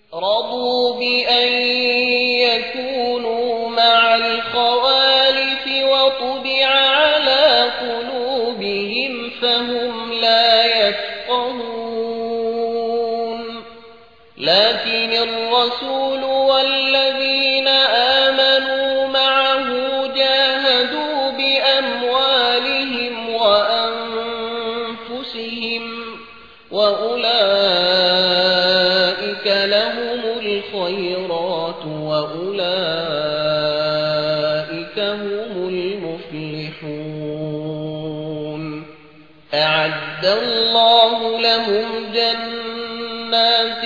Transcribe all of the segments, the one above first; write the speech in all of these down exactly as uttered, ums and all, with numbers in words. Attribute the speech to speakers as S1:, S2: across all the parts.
S1: رضوا بأن يكونوا مع الخوالف وطبع على قلوبهم فهم لا يفقهون لكن الرسول والذين آمنوا معه جاهدوا بأموالهم وأنفسهم وأولئك لهم الخيرات وأولئك هم المفلحون أعد الله لهم جنات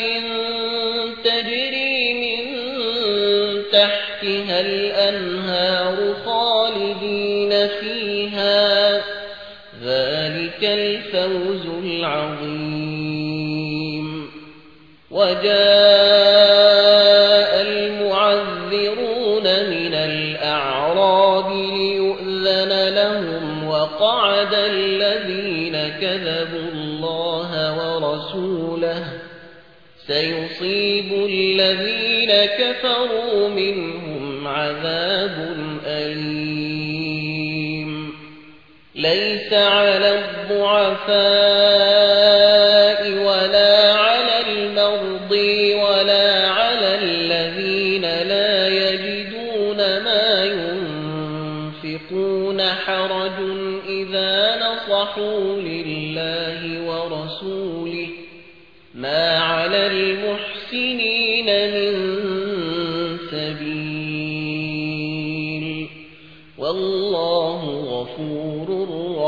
S1: تجري من تحتها الأنهار خالدين فيها ذلك الفوز العظيم وجاء المعذرون من الأعراب ليؤذن لهم وقعد الذين كذبوا الله ورسوله سيصيب الذين كفروا منهم عذاب أليم ليس على الضعفاء ولا على المرضى ولا على الذين لا يجدون ما ينفقون حرج إذا نصحوا لله ورسوله ما على المحسنين من سبيل والله غفور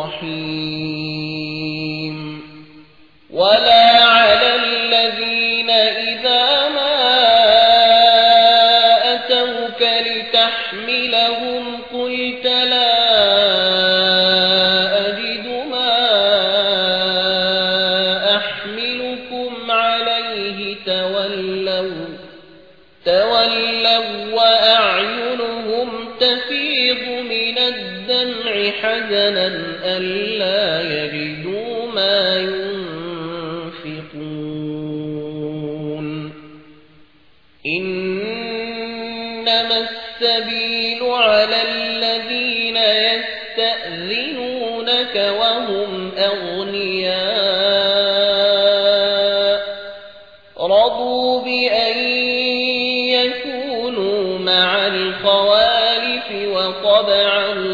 S1: رحيم ولا على الذين إذا ما أتوك لتحملهم قلت لا أجد ما أحملكم عليه تولوا تولوا وأعينهم تفيض من الدمع حزنا ألا يجدوا ما ينفقون إنما السبيل على الذين يستأذنونك وهم أغنياء رضوا بأن يكونوا مع الخوالف وطبع